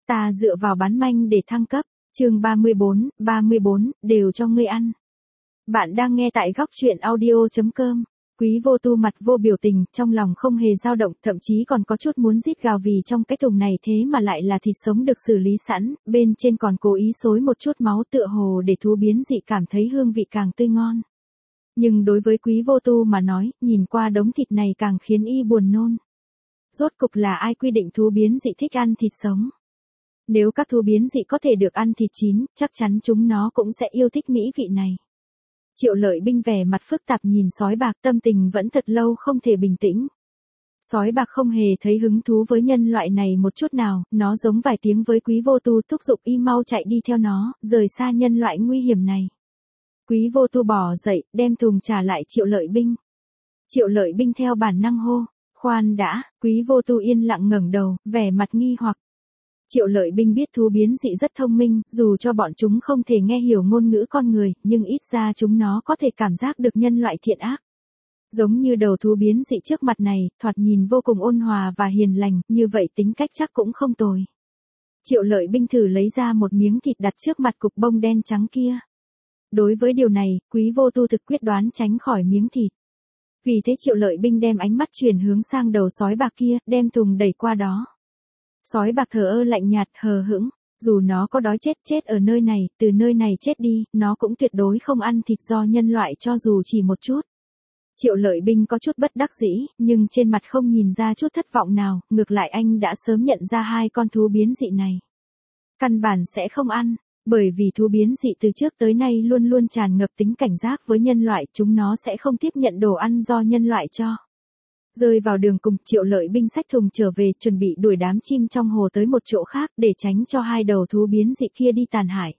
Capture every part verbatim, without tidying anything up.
Ta dựa vào bán manh để thăng cấp. Chương ba mươi bốn, ba mươi bốn, đều cho ngươi ăn. Bạn đang nghe tại góc truyện audio chấm com. Quý Vô Tu mặt vô biểu tình, trong lòng không hề dao động, thậm chí còn có chút muốn rít gào vì trong cái thùng này thế mà lại là thịt sống được xử lý sẵn, bên trên còn cố ý xối một chút máu tựa hồ để thú biến dị cảm thấy hương vị càng tươi ngon. Nhưng đối với Quý Vô Tu mà nói, nhìn qua đống thịt này càng khiến y buồn nôn. Rốt cục là ai quy định thú biến dị thích ăn thịt sống? Nếu các thú biến dị có thể được ăn thịt chín, chắc chắn chúng nó cũng sẽ yêu thích mỹ vị này. Triệu Lợi Binh vẻ mặt phức tạp nhìn sói bạc, tâm tình vẫn thật lâu không thể bình tĩnh. Sói bạc không hề thấy hứng thú với nhân loại này một chút nào, nó giống vài tiếng với Quý Vô Tu thúc giục y mau chạy đi theo nó, rời xa nhân loại nguy hiểm này. Quý Vô Tu bò dậy, đem thùng trả lại Triệu Lợi Binh. Triệu Lợi Binh theo bản năng hô, khoan đã. Quý Vô Tu yên lặng ngẩng đầu, vẻ mặt nghi hoặc. Triệu Lợi Binh biết thú biến dị rất thông minh, dù cho bọn chúng không thể nghe hiểu ngôn ngữ con người, nhưng ít ra chúng nó có thể cảm giác được nhân loại thiện ác. Giống như đầu thú biến dị trước mặt này, thoạt nhìn vô cùng ôn hòa và hiền lành, như vậy tính cách chắc cũng không tồi. Triệu Lợi Binh thử lấy ra một miếng thịt đặt trước mặt cục bông đen trắng kia. Đối với điều này, Quý Vô Tu thực quyết đoán tránh khỏi miếng thịt. Vì thế Triệu Lợi Binh đem ánh mắt chuyển hướng sang đầu sói bạc kia, đem thùng đẩy qua đó. Sói bạc thờ ơ lạnh nhạt, hờ hững, dù nó có đói chết chết ở nơi này, từ nơi này chết đi, nó cũng tuyệt đối không ăn thịt do nhân loại cho dù chỉ một chút. Triệu Lợi Binh có chút bất đắc dĩ, nhưng trên mặt không nhìn ra chút thất vọng nào, ngược lại anh đã sớm nhận ra hai con thú biến dị này. Căn bản sẽ không ăn, bởi vì thú biến dị từ trước tới nay luôn luôn tràn ngập tính cảnh giác với nhân loại, chúng nó sẽ không tiếp nhận đồ ăn do nhân loại cho. Rơi vào đường cùng, Triệu Lợi Binh xách thùng trở về, chuẩn bị đuổi đám chim trong hồ tới một chỗ khác để tránh cho hai đầu thú biến dị kia đi tàn hại.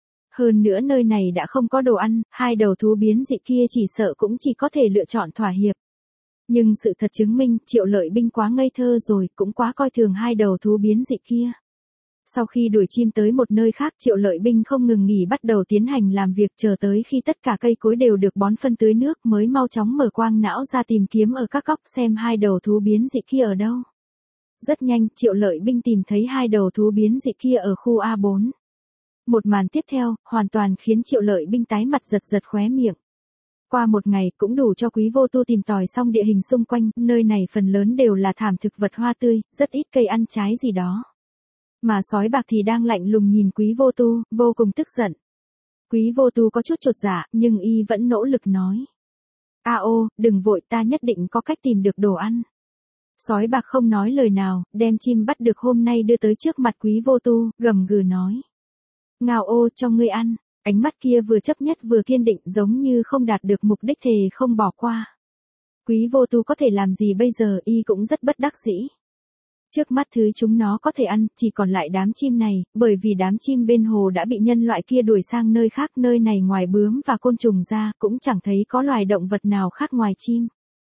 Hơn nữa nơi này đã không có đồ ăn, hai đầu thú biến dị kia chỉ sợ cũng chỉ có thể lựa chọn thỏa hiệp. Nhưng sự thật chứng minh, Triệu Lợi Binh quá ngây thơ rồi, cũng quá coi thường hai đầu thú biến dị kia. Sau khi đuổi chim tới một nơi khác, Triệu Lợi Binh không ngừng nghỉ bắt đầu tiến hành làm việc, chờ tới khi tất cả cây cối đều được bón phân tưới nước mới mau chóng mở quang não ra tìm kiếm ở các góc xem hai đầu thú biến dị kia ở đâu. Rất nhanh, Triệu Lợi Binh tìm thấy hai đầu thú biến dị kia ở khu A bốn. Một màn tiếp theo, hoàn toàn khiến Triệu Lợi Binh tái mặt giật giật khóe miệng. Qua một ngày cũng đủ cho Quý Vô Tu tìm tòi xong địa hình xung quanh, nơi này phần lớn đều là thảm thực vật hoa tươi, rất ít cây ăn trái gì đó. Mà sói bạc thì đang lạnh lùng nhìn Quý Vô Tu, vô cùng tức giận. Quý Vô Tu có chút chột dạ, nhưng y vẫn nỗ lực nói. A ô, đừng vội, ta nhất định có cách tìm được đồ ăn. Sói bạc không nói lời nào, đem chim bắt được hôm nay đưa tới trước mặt Quý Vô Tu, gầm gừ nói. Ngao ô, cho ngươi ăn. Ánh mắt kia vừa chấp nhất vừa kiên định, giống như không đạt được mục đích thề không bỏ qua. Quý Vô Tu có thể làm gì bây giờ, y cũng rất bất đắc dĩ. Trước mắt thứ chúng nó có thể ăn, chỉ còn lại đám chim này, bởi vì đám chim bên hồ đã bị nhân loại kia đuổi sang nơi khác, nơi này ngoài bướm và côn trùng ra, cũng chẳng thấy có loài động vật nào khác ngoài chim.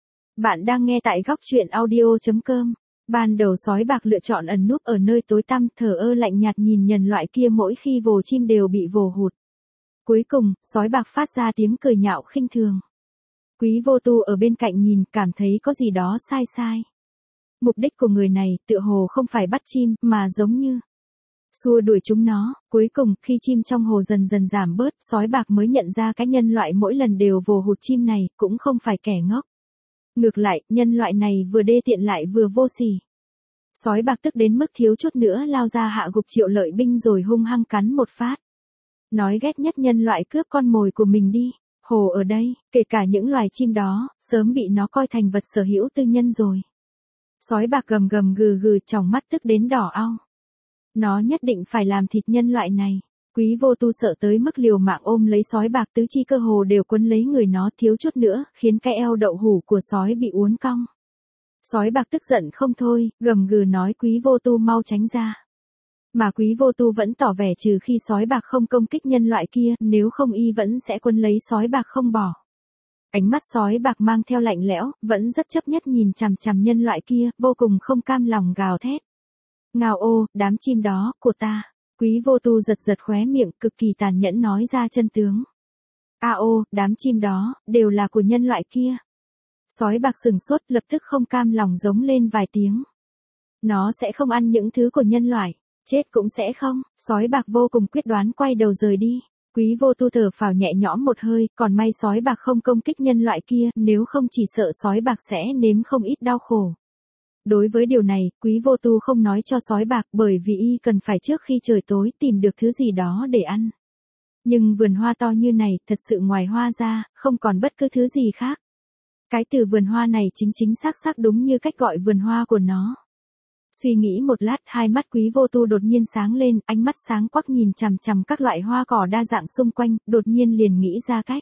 Bạn đang nghe tại góc truyện audio chấm com. Ban đầu sói bạc lựa chọn ẩn núp ở nơi tối tăm, thờ ơ lạnh nhạt nhìn nhân loại kia mỗi khi vồ chim đều bị vồ hụt. Cuối cùng, sói bạc phát ra tiếng cười nhạo khinh thường. Quý Vô Tu ở bên cạnh nhìn, cảm thấy có gì đó sai sai. Mục đích của người này, tựa hồ không phải bắt chim, mà giống như xua đuổi chúng nó. Cuối cùng, khi chim trong hồ dần dần giảm bớt, sói bạc mới nhận ra cái nhân loại mỗi lần đều vồ hụt chim này, cũng không phải kẻ ngốc. Ngược lại, nhân loại này vừa đê tiện lại vừa vô sỉ. Sói bạc tức đến mức thiếu chút nữa lao ra hạ gục Triệu Lợi Binh rồi hung hăng cắn một phát. Nói ghét nhất nhân loại cướp con mồi của mình đi. Hồ ở đây, kể cả những loài chim đó, sớm bị nó coi thành vật sở hữu tư nhân rồi. Sói bạc gầm gầm gừ gừ, tròng mắt tức đến đỏ au. Nó nhất định phải làm thịt nhân loại này. Quý Vô Tu sợ tới mức liều mạng ôm lấy sói bạc, tứ chi cơ hồ đều quấn lấy người nó, thiếu chút nữa khiến cái eo đậu hủ của sói bị uốn cong. Sói bạc tức giận không thôi, gầm gừ nói Quý Vô Tu mau tránh ra. Mà Quý Vô Tu vẫn tỏ vẻ trừ khi sói bạc không công kích nhân loại kia, nếu không y vẫn sẽ quấn lấy sói bạc không bỏ. Ánh mắt sói bạc mang theo lạnh lẽo, vẫn rất chấp nhất nhìn chằm chằm nhân loại kia, vô cùng không cam lòng gào thét. Ngao ô, đám chim đó, của ta. Quý Vô Tu giật giật khóe miệng, cực kỳ tàn nhẫn nói ra chân tướng. A ô, đám chim đó, đều là của nhân loại kia. Sói bạc sừng sốt, lập tức không cam lòng giống lên vài tiếng. Nó sẽ không ăn những thứ của nhân loại. Chết cũng sẽ không, sói bạc vô cùng quyết đoán quay đầu rời đi. Quý Vô Tu thở phào nhẹ nhõm một hơi, còn may sói bạc không công kích nhân loại kia, nếu không chỉ sợ sói bạc sẽ nếm không ít đau khổ. Đối với điều này, Quý Vô Tu không nói cho sói bạc bởi vì y cần phải trước khi trời tối tìm được thứ gì đó để ăn. Nhưng vườn hoa to như này, thật sự ngoài hoa ra, không còn bất cứ thứ gì khác. Cái từ vườn hoa này chính chính xác xác đúng như cách gọi vườn hoa của nó. Suy nghĩ một lát, hai mắt Quý Vô Tu đột nhiên sáng lên, ánh mắt sáng quắc nhìn chằm chằm các loại hoa cỏ đa dạng xung quanh, đột nhiên liền nghĩ ra cách.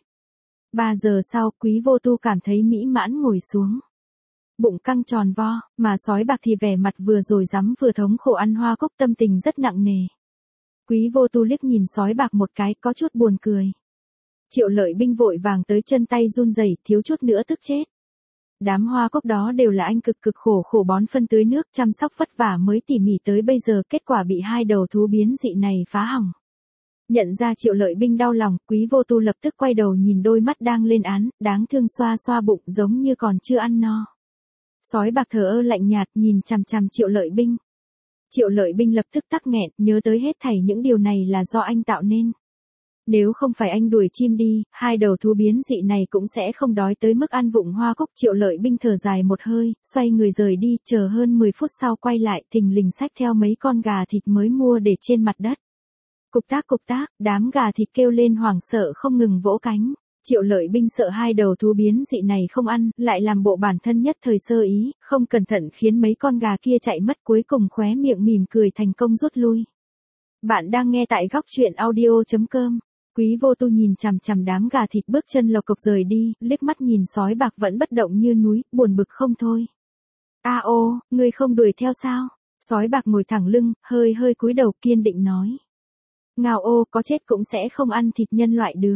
Ba giờ sau, Quý Vô Tu cảm thấy mỹ mãn ngồi xuống. Bụng căng tròn vo, mà sói bạc thì vẻ mặt vừa rồi rắm vừa thống khổ ăn hoa cúc, tâm tình rất nặng nề. Quý Vô Tu liếc nhìn sói bạc một cái, có chút buồn cười. Triệu Lợi Binh vội vàng tới, chân tay run rẩy, thiếu chút nữa tức chết. Đám hoa cúc đó đều là anh cực cực khổ khổ bón phân tưới nước chăm sóc vất vả mới tỉ mỉ tới bây giờ, kết quả bị hai đầu thú biến dị này phá hỏng. Nhận ra Triệu Lợi Binh đau lòng, Quý Vô Tu lập tức quay đầu nhìn đôi mắt đang lên án, đáng thương xoa xoa bụng giống như còn chưa ăn no. Sói bạc thờ ơ lạnh nhạt nhìn chằm chằm Triệu Lợi Binh. Triệu Lợi Binh lập tức tắc nghẹn, nhớ tới hết thảy những điều này là do anh tạo nên. Nếu không phải anh đuổi chim đi, hai đầu thú biến dị này cũng sẽ không đói tới mức ăn vụng hoa cúc. Triệu Lợi Binh thở dài một hơi, xoay người rời đi, chờ hơn mười phút sau quay lại, thình lình xách theo mấy con gà thịt mới mua để trên mặt đất. Cục tác cục tác, đám gà thịt kêu lên hoảng sợ không ngừng vỗ cánh. Triệu Lợi Binh sợ hai đầu thú biến dị này không ăn, lại làm bộ bản thân nhất thời sơ ý, không cẩn thận khiến mấy con gà kia chạy mất, cuối cùng khóe miệng mỉm cười thành công rút lui. Bạn đang nghe tại góc truyện audio chấm com. Quý Vô Tu nhìn chằm chằm đám gà thịt bước chân lộc cộc rời đi, liếc mắt nhìn sói bạc vẫn bất động như núi, buồn bực không thôi. A ô, ngươi không đuổi theo sao? Sói bạc ngồi thẳng lưng, hơi hơi cúi đầu kiên định nói. Ngao ô, có chết cũng sẽ không ăn thịt nhân loại đứa.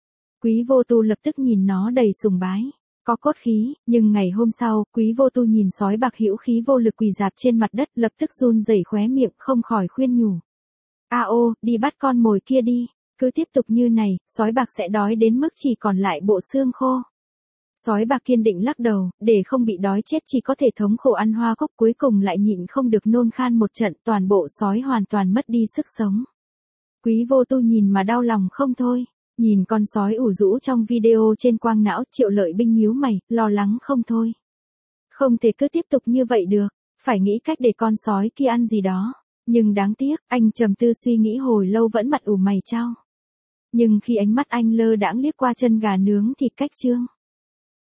Quý Vô Tu lập tức nhìn nó đầy sùng bái. Có cốt khí, nhưng ngày hôm sau, Quý Vô Tu nhìn sói bạc hữu khí vô lực quỳ rạp trên mặt đất, lập tức run rẩy khóe miệng, không khỏi khuyên nhủ. A ô, đi bắt con mồi kia đi. Cứ tiếp tục như này, sói bạc sẽ đói đến mức chỉ còn lại bộ xương khô. Sói bạc kiên định lắc đầu, để không bị đói chết chỉ có thể thống khổ ăn hoa cúc, cuối cùng lại nhịn không được nôn khan một trận, toàn bộ sói hoàn toàn mất đi sức sống. Quý Vô Tu nhìn mà đau lòng không thôi, nhìn con sói ủ rũ trong video trên quang não, Triệu Lợi Binh nhíu mày, lo lắng không thôi. Không thể cứ tiếp tục như vậy được, phải nghĩ cách để con sói kia ăn gì đó. Nhưng đáng tiếc, anh trầm tư suy nghĩ hồi lâu vẫn mặt ủ mày chau. Nhưng khi ánh mắt anh lơ đãng liếc qua chân gà nướng thịt cách trương